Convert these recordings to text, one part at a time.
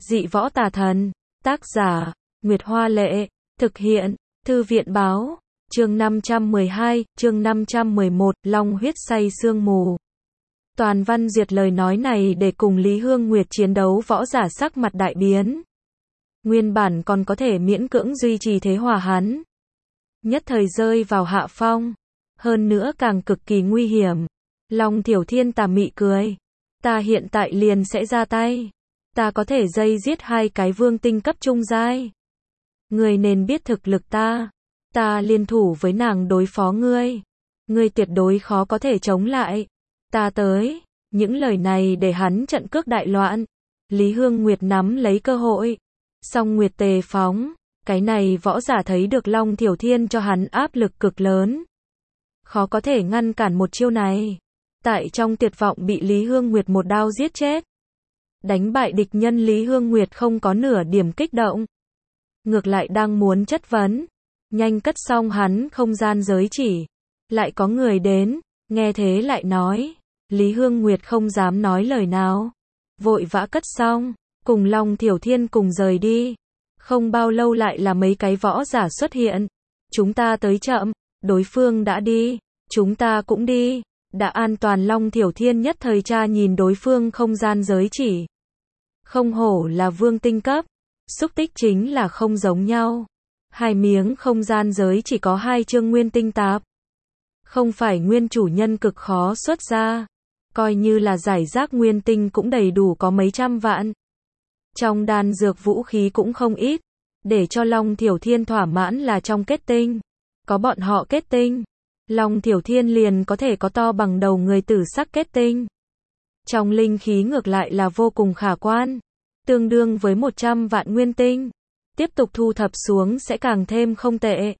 Dị võ tà thần. Tác giả, Nguyệt Hoa Lệ. Thực hiện, Thư viện Báo. Chương 512, chương 511, Long huyết say sương mù. Toàn văn duyệt lời nói này để cùng Lý Hương Nguyệt chiến đấu, võ giả sắc mặt đại biến. Nguyên bản còn có thể miễn cưỡng duy trì thế hòa hắn, nhất thời rơi vào hạ phong. Hơn nữa càng cực kỳ nguy hiểm. Long Thiểu Thiên tà mị cười. Ta hiện tại liền sẽ ra tay. Ta có thể dây giết 2 cái vương tinh cấp trung giai. Ngươi nên biết thực lực ta. Ta liên thủ với nàng đối phó ngươi. Ngươi tuyệt đối khó có thể chống lại. Ta tới. Những lời này để hắn trận cước đại loạn. Lý Hương Nguyệt nắm lấy cơ hội. Song Nguyệt tề phóng. Cái này võ giả thấy được Long Thiểu Thiên cho hắn áp lực cực lớn. Khó có thể ngăn cản một chiêu này. Tại trong tuyệt vọng bị Lý Hương Nguyệt một đao giết chết. Đánh bại địch nhân, Lý Hương Nguyệt không có nửa điểm kích động. Ngược lại đang muốn chất vấn. Nhanh cất xong hắn không gian giới chỉ. Lại có người đến, nghe thế lại nói. Lý Hương Nguyệt không dám nói lời nào. Vội vã cất xong, cùng Long Thiểu Thiên cùng rời đi. Không bao lâu lại là mấy cái võ giả xuất hiện. Chúng ta tới chậm, đối phương đã đi, chúng ta cũng đi. Đã an toàn. Long Thiểu Thiên nhất thời tra nhìn đối phương không gian giới chỉ. Không hổ là vương tinh cấp, xúc tích chính là không giống nhau. 2 miếng không gian giới chỉ có 2 chương nguyên tinh tạp. Không phải nguyên chủ nhân cực khó xuất ra. Coi như là giải rác nguyên tinh cũng đầy đủ có mấy trăm vạn. Trong đan dược vũ khí cũng không ít. Để cho Long Thiểu Thiên thỏa mãn là trong kết tinh. Có bọn họ kết tinh, Long Thiểu Thiên liền có thể có to bằng đầu người tử sắc kết tinh. Trong linh khí ngược lại là vô cùng khả quan. Tương đương với 100 vạn nguyên tinh. Tiếp tục thu thập xuống sẽ càng thêm không tệ.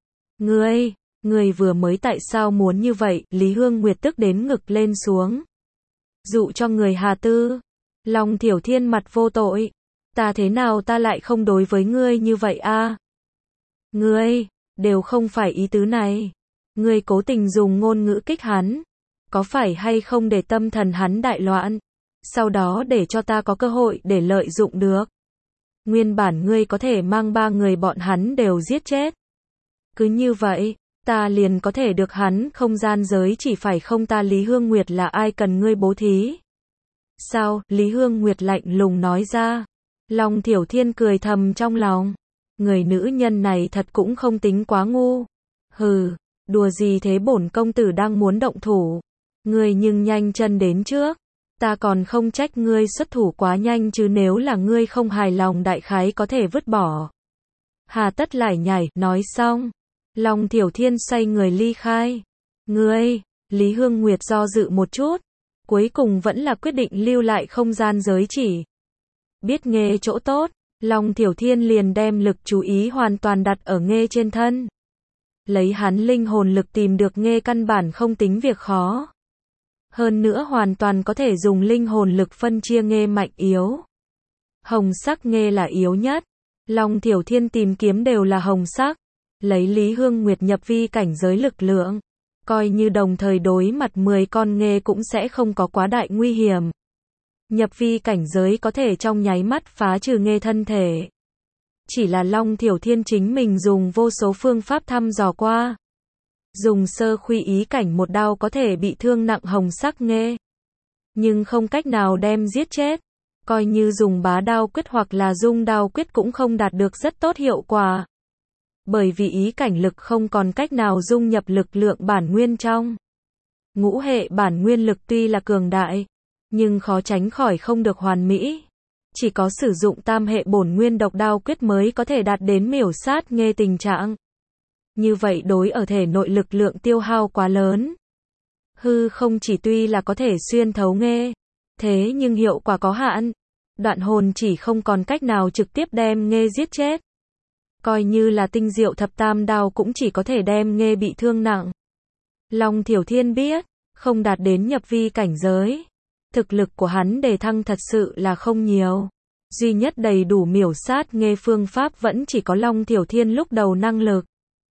Ngươi vừa mới tại sao muốn như vậy? Lý Hương Nguyệt tức đến ngực lên xuống. Dụ cho người hà tư. Long Thiểu Thiên mặt vô tội. Ta thế nào ta lại không đối với ngươi như vậy a? Ngươi, đều không phải ý tứ này. Ngươi cố tình dùng ngôn ngữ kích hắn. Có phải hay không để tâm thần hắn đại loạn? Sau đó để cho ta có cơ hội để lợi dụng được. Nguyên bản ngươi có thể mang 3 người bọn hắn đều giết chết. Cứ như vậy, ta liền có thể được hắn không gian giới chỉ phải không? Ta Lý Hương Nguyệt là ai cần ngươi bố thí? Sao? Lý Hương Nguyệt lạnh lùng nói ra. Long Thiểu Thiên cười thầm trong lòng. Người nữ nhân này thật cũng không tính quá ngu. Hừ, đùa gì thế, bổn công tử đang muốn động thủ. Ngươi nhưng nhanh chân đến trước. Ta còn không trách ngươi xuất thủ quá nhanh chứ, nếu là ngươi không hài lòng đại khái có thể vứt bỏ. Hà tất lải nhải. Nói xong, Long Thiểu Thiên xoay người ly khai. Ngươi, Lý Hương Nguyệt do dự một chút. Cuối cùng vẫn là quyết định lưu lại không gian giới chỉ. Biết Nghê chỗ tốt, Long Thiểu Thiên liền đem lực chú ý hoàn toàn đặt ở Nghê trên thân. Lấy hắn linh hồn lực tìm được Nghê căn bản không tính việc khó. Hơn nữa hoàn toàn có thể dùng linh hồn lực phân chia Nghê mạnh yếu. Hồng sắc Nghê là yếu nhất. Long Thiểu Thiên tìm kiếm đều là hồng sắc. Lấy Lý Hương Nguyệt nhập vi cảnh giới lực lượng. Coi như đồng thời đối mặt 10 con Nghê cũng sẽ không có quá đại nguy hiểm. Nhập vi cảnh giới có thể trong nháy mắt phá trừ Nghê thân thể. Chỉ là Long Thiểu Thiên chính mình dùng vô số phương pháp thăm dò qua. Dùng sơ khuy ý cảnh một đao có thể bị thương nặng hồng sắc Nghê. Nhưng không cách nào đem giết chết. Coi như dùng bá đao quyết hoặc là dung đao quyết cũng không đạt được rất tốt hiệu quả. Bởi vì ý cảnh lực không còn cách nào dung nhập lực lượng bản nguyên trong. Ngũ hệ bản nguyên lực tuy là cường đại, nhưng khó tránh khỏi không được hoàn mỹ. Chỉ có sử dụng tam hệ bổn nguyên độc đao quyết mới có thể đạt đến miểu sát Nghê tình trạng. Như vậy đối ở thể nội lực lượng tiêu hao quá lớn. Hư không chỉ tuy là có thể xuyên thấu Nghê, thế nhưng hiệu quả có hạn. Đoạn hồn chỉ không còn cách nào trực tiếp đem Nghê giết chết. Coi như là tinh diệu thập tam đao cũng chỉ có thể đem Nghê bị thương nặng. Long Thiểu Thiên biết, không đạt đến nhập vi cảnh giới. Thực lực của hắn đề thăng thật sự là không nhiều. Duy nhất đầy đủ miểu sát Nghê phương pháp vẫn chỉ có Long Thiểu Thiên lúc đầu năng lực.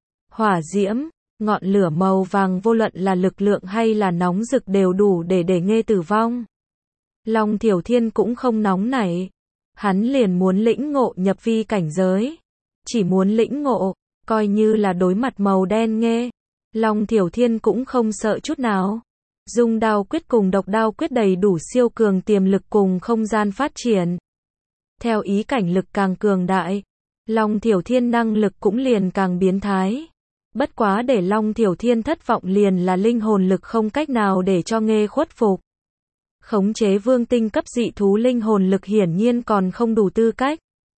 Hỏa diễm, ngọn lửa màu vàng vô luận là lực lượng hay là nóng rực đều đủ để Nghê tử vong. Long Thiểu Thiên cũng không nóng nảy. Hắn liền muốn lĩnh ngộ nhập vi cảnh giới. Chỉ muốn lĩnh ngộ, coi như là đối mặt màu đen nghê. Long Thiểu Thiên cũng không sợ chút nào. Dung đao quyết cùng độc đao quyết đầy đủ siêu cường tiềm lực cùng không gian phát triển. Theo ý cảnh lực càng cường đại, Long Thiểu Thiên năng lực cũng liền càng biến thái. Bất quá để Long Thiểu Thiên thất vọng liền là linh hồn lực không cách nào để cho nghê khuất phục. Khống chế vương tinh cấp dị thú linh hồn lực hiển nhiên còn không đủ tư cách.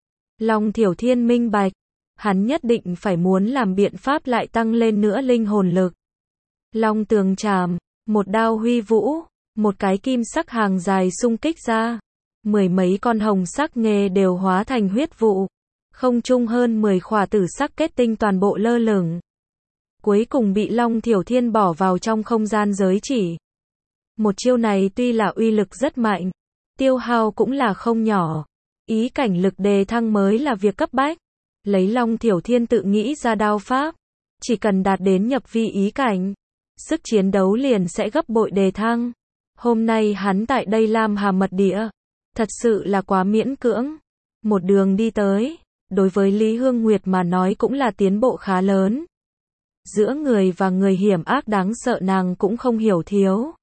Long Thiểu Thiên minh bạch, hắn nhất định phải muốn làm biện pháp lại tăng lên nữa linh hồn lực. Long tường trảm, một đao huy vũ, một cái kim sắc hàng dài xung kích ra. 10 mấy con hồng sắc nghê đều hóa thành huyết vụ. Không trung hơn 10 khỏa tử sắc kết tinh toàn bộ lơ lửng. Cuối cùng bị Long Thiểu Thiên bỏ vào trong không gian giới chỉ. Một chiêu này tuy là uy lực rất mạnh, tiêu hao cũng là không nhỏ. Ý cảnh lực đề thăng mới là việc cấp bách. Lấy Long Thiểu Thiên tự nghĩ ra đao pháp, chỉ cần đạt đến nhập vi ý cảnh, sức chiến đấu liền sẽ gấp bội đề thăng. Hôm nay hắn tại đây Lam Hà Mật Địa, thật sự là quá miễn cưỡng. Một đường đi tới, đối với Lý Hương Nguyệt mà nói cũng là tiến bộ khá lớn. Giữa người và người hiểm ác đáng sợ nàng cũng không hiểu thiếu.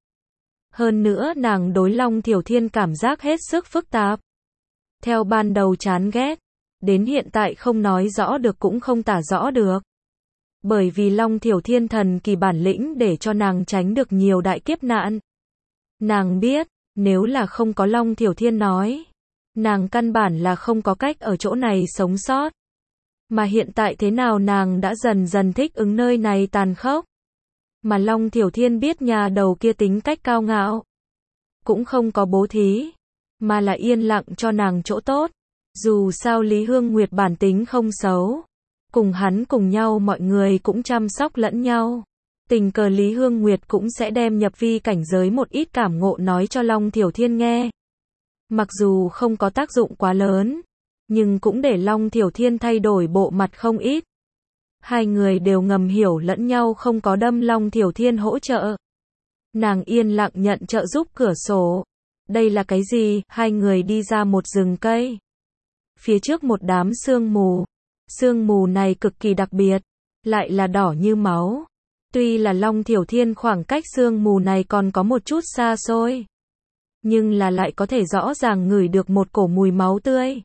Hơn nữa nàng đối Long Thiểu Thiên cảm giác hết sức phức tạp. Theo ban đầu chán ghét, đến hiện tại không nói rõ được cũng không tả rõ được. Bởi vì Long Thiểu Thiên thần kỳ bản lĩnh để cho nàng tránh được nhiều đại kiếp nạn. Nàng biết, nếu là không có Long Thiểu Thiên nói, nàng căn bản là không có cách ở chỗ này sống sót. Mà hiện tại thế nào nàng đã dần dần thích ứng nơi này tàn khốc. Mà Long Thiểu Thiên biết nhà đầu kia tính cách cao ngạo, cũng không có bố thí, mà là yên lặng cho nàng chỗ tốt. Dù sao Lý Hương Nguyệt bản tính không xấu, cùng hắn cùng nhau mọi người cũng chăm sóc lẫn nhau. Tình cờ Lý Hương Nguyệt cũng sẽ đem nhập vi cảnh giới một ít cảm ngộ nói cho Long Thiểu Thiên nghe. Mặc dù không có tác dụng quá lớn, nhưng cũng để Long Thiểu Thiên thay đổi bộ mặt không ít. Hai người đều ngầm hiểu lẫn nhau không có đâm Long Thiểu Thiên hỗ trợ. Nàng yên lặng nhận trợ giúp cửa sổ. Đây là cái gì? Hai người đi ra một rừng cây. Phía trước một đám sương mù. Sương mù này cực kỳ đặc biệt, lại là đỏ như máu. Tuy là Long Thiểu Thiên khoảng cách sương mù này còn có một chút xa xôi, nhưng là lại có thể rõ ràng ngửi được một cổ mùi máu tươi.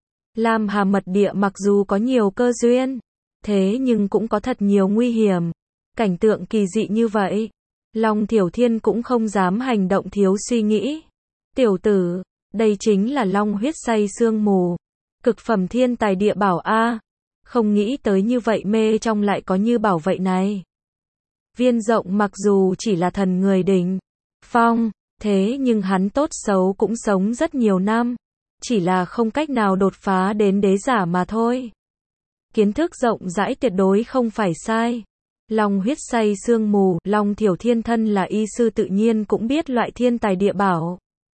Lam Hà Mật Địa mặc dù có nhiều cơ duyên, thế nhưng cũng có thật nhiều nguy hiểm. Cảnh tượng kỳ dị như vậy, Long Thiểu Thiên cũng không dám hành động thiếu suy nghĩ. Tiểu tử, đây chính là long huyết say sương mù. Cực phẩm thiên tài địa bảo A. Không nghĩ tới như vậy mê trong lại có như bảo vậy này. Viên Rộng mặc dù chỉ là thần người đỉnh phong, thế nhưng hắn tốt xấu cũng sống rất nhiều năm. Chỉ là không cách nào đột phá đến đế giả mà thôi. Kiến thức rộng rãi tuyệt đối không phải sai. Long huyết say sương mù, Long Thiểu Thiên thân là y sư tự nhiên cũng biết loại thiên tài địa bảo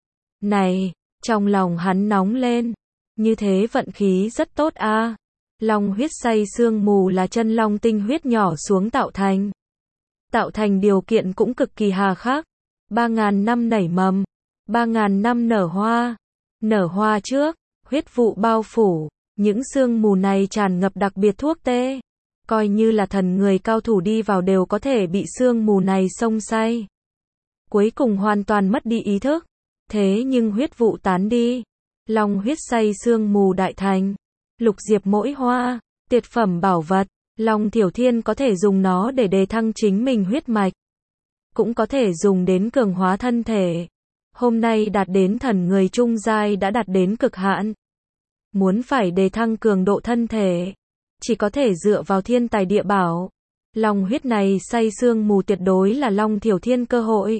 này, trong lòng hắn nóng lên. Như thế vận khí rất tốt a. Long huyết say sương mù là chân long tinh huyết nhỏ xuống tạo thành. Tạo thành điều kiện cũng cực kỳ hà khắc. 3.000 năm nảy mầm, 3.000 năm nở hoa. Nở hoa trước, huyết vụ bao phủ, những sương mù này tràn ngập đặc biệt thuốc tê. Coi như là thần người cao thủ đi vào đều có thể bị sương mù này xông say. Cuối cùng hoàn toàn mất đi ý thức. Thế nhưng huyết vụ tán đi. Long huyết say sương mù đại thành. Lục diệp mỗi hoa, tuyệt phẩm bảo vật. Long Thiểu Thiên có thể dùng nó để đề thăng chính mình huyết mạch. Cũng có thể dùng đến cường hóa thân thể. Hôm nay đạt đến thần người trung giai đã đạt đến cực hạn. Muốn phải đề thăng cường độ thân thể, chỉ có thể dựa vào thiên tài địa bảo. Long huyết này say sương mù tuyệt đối là Long Thiểu Thiên cơ hội.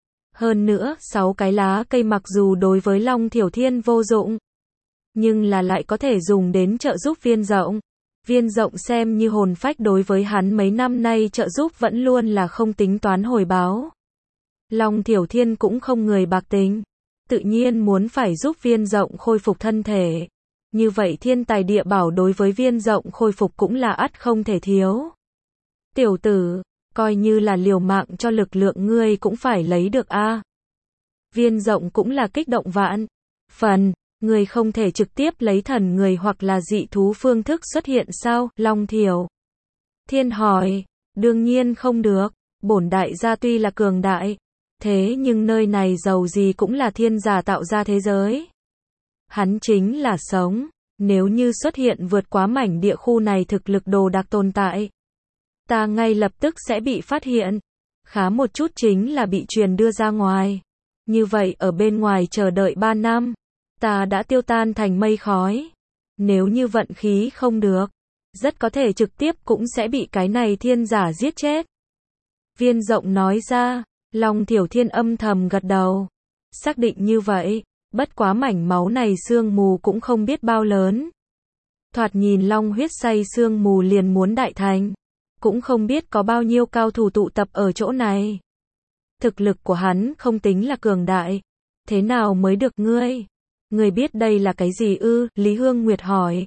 Hơn nữa, 6 cái lá cây mặc dù đối với Long Thiểu Thiên vô dụng, nhưng là lại có thể dùng đến trợ giúp Viên Rộng. Viên Rộng xem như hồn phách đối với hắn mấy năm nay trợ giúp vẫn luôn là không tính toán hồi báo. Long Thiểu Thiên cũng không người bạc tính, tự nhiên muốn phải giúp Viên Rộng khôi phục thân thể. Như vậy thiên tài địa bảo đối với Viên Rộng khôi phục cũng là ắt không thể thiếu. Tiểu tử, coi như là liều mạng cho lực lượng ngươi cũng phải lấy được a. Viên Rộng cũng là kích động vạn phần, Người không thể trực tiếp lấy thần người hoặc là dị thú phương thức xuất hiện sao? Long Thiểu Thiên hỏi. Đương nhiên không được. Bổn đại gia tuy là cường đại, thế nhưng nơi này dầu gì cũng là thiên giả tạo ra thế giới. Hắn chính là sống. Nếu như xuất hiện vượt quá mảnh địa khu này thực lực đồ đạc tồn tại, ta ngay lập tức sẽ bị phát hiện. Khá một chút chính là bị truyền đưa ra ngoài. Như vậy ở bên ngoài chờ đợi 3 năm, ta đã tiêu tan thành mây khói. Nếu như vận khí không được, rất có thể trực tiếp cũng sẽ bị cái này thiên giả giết chết. Viên Rộng nói ra. Long Thiểu Thiên âm thầm gật đầu. Xác định như vậy, bất quá mảnh máu này sương mù cũng không biết bao lớn. Thoạt nhìn long huyết say sương mù liền muốn đại thành. Cũng không biết có bao nhiêu cao thủ tụ tập ở chỗ này. Thực lực của hắn không tính là cường đại. Thế nào mới được ngươi? Ngươi biết đây là cái gì ư? Lý Hương Nguyệt hỏi.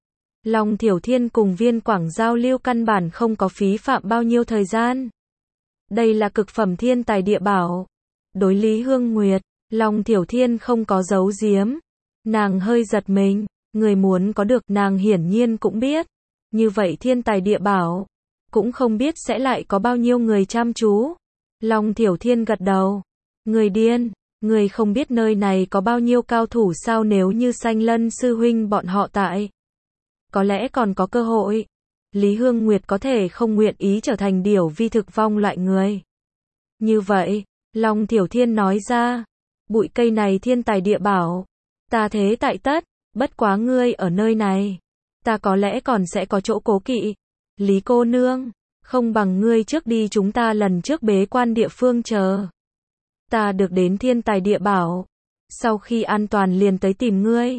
Long Thiểu Thiên cùng Viên Quảng giao lưu căn bản không có phí phạm bao nhiêu thời gian. Đây là cực phẩm thiên tài địa bảo. Đối Lý Hương Nguyệt, Long Thiểu Thiên không có giấu giếm. Nàng hơi giật mình. Người muốn có được nàng hiển nhiên cũng biết. Như vậy thiên tài địa bảo, cũng không biết sẽ lại có bao nhiêu người chăm chú. Long Thiểu Thiên gật đầu. Người điên, người không biết nơi này có bao nhiêu cao thủ sao? Nếu như Sanh Lân sư huynh bọn họ tại, có lẽ còn có cơ hội. Lý Hương Nguyệt có thể không nguyện ý trở thành điểu vi thực vong loại người. Như vậy, Long Thiểu Thiên nói ra, bụi cây này thiên tài địa bảo, ta thế tại tất, bất quá ngươi ở nơi này, ta có lẽ còn sẽ có chỗ cố kỵ. Lý cô nương, không bằng ngươi trước đi, chúng ta lần trước bế quan địa phương chờ. Ta được đến thiên tài địa bảo, sau khi an toàn liền tới tìm ngươi.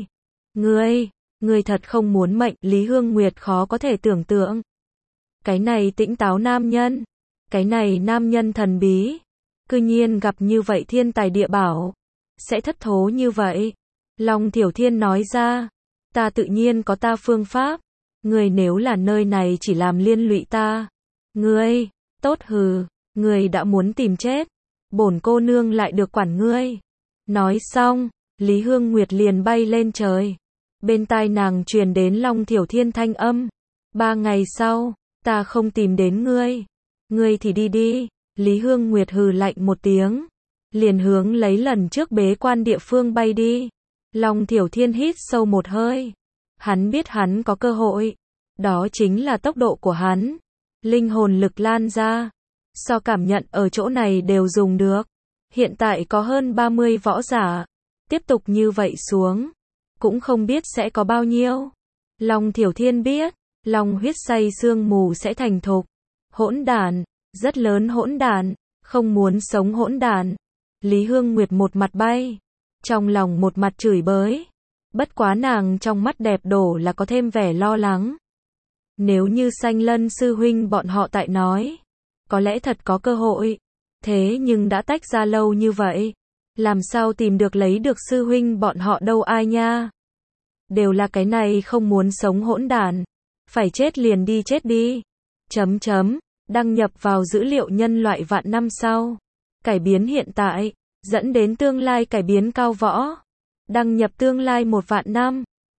Ngươi thật không muốn mệnh. Lý Hương Nguyệt khó có thể tưởng tượng. Cái này tĩnh táo nam nhân, cái này nam nhân thần bí, cư nhiên gặp như vậy thiên tài địa bảo, sẽ thất thố như vậy. Long Thiểu Thiên nói ra, ta tự nhiên có ta phương pháp. Ngươi nếu là nơi này chỉ làm liên lụy ta, ngươi, tốt hừ, ngươi đã muốn tìm chết, bổn cô nương lại được quản ngươi. Nói xong, Lý Hương Nguyệt liền bay lên trời. Bên tai nàng truyền đến Long Thiểu Thiên thanh âm. 3 ngày sau, ta không tìm đến ngươi. Ngươi thì đi đi. Lý Hương Nguyệt hừ lạnh một tiếng, liền hướng lấy lần trước bế quan địa phương bay đi. Long Thiểu Thiên hít sâu một hơi. Hắn biết hắn có cơ hội. Đó chính là tốc độ của hắn. Linh hồn lực lan ra. So cảm nhận ở chỗ này đều dùng được. Hiện tại có hơn 30 võ giả. Tiếp tục như vậy xuống, cũng không biết sẽ có bao nhiêu. Long Thiểu Thiên biết, long huyết say sương mù sẽ thành thục. Hỗn đản, rất lớn hỗn đản, không muốn sống hỗn đản. Lý Hương Nguyệt một mặt bay, trong lòng một mặt chửi bới. Bất quá nàng trong mắt đẹp đổ là có thêm vẻ lo lắng. Nếu như Sanh Lân sư huynh bọn họ tại nói, có lẽ thật có cơ hội. Thế nhưng đã tách ra lâu như vậy, làm sao tìm được lấy được sư huynh bọn họ đâu ai nha. Đều là cái này không muốn sống hỗn đản. Phải chết liền đi chết đi. Đăng nhập vào dữ liệu nhân loại vạn năm sau. Cải biến hiện tại, dẫn đến tương lai cải biến cao võ. Đăng nhập tương lai 1 vạn năm.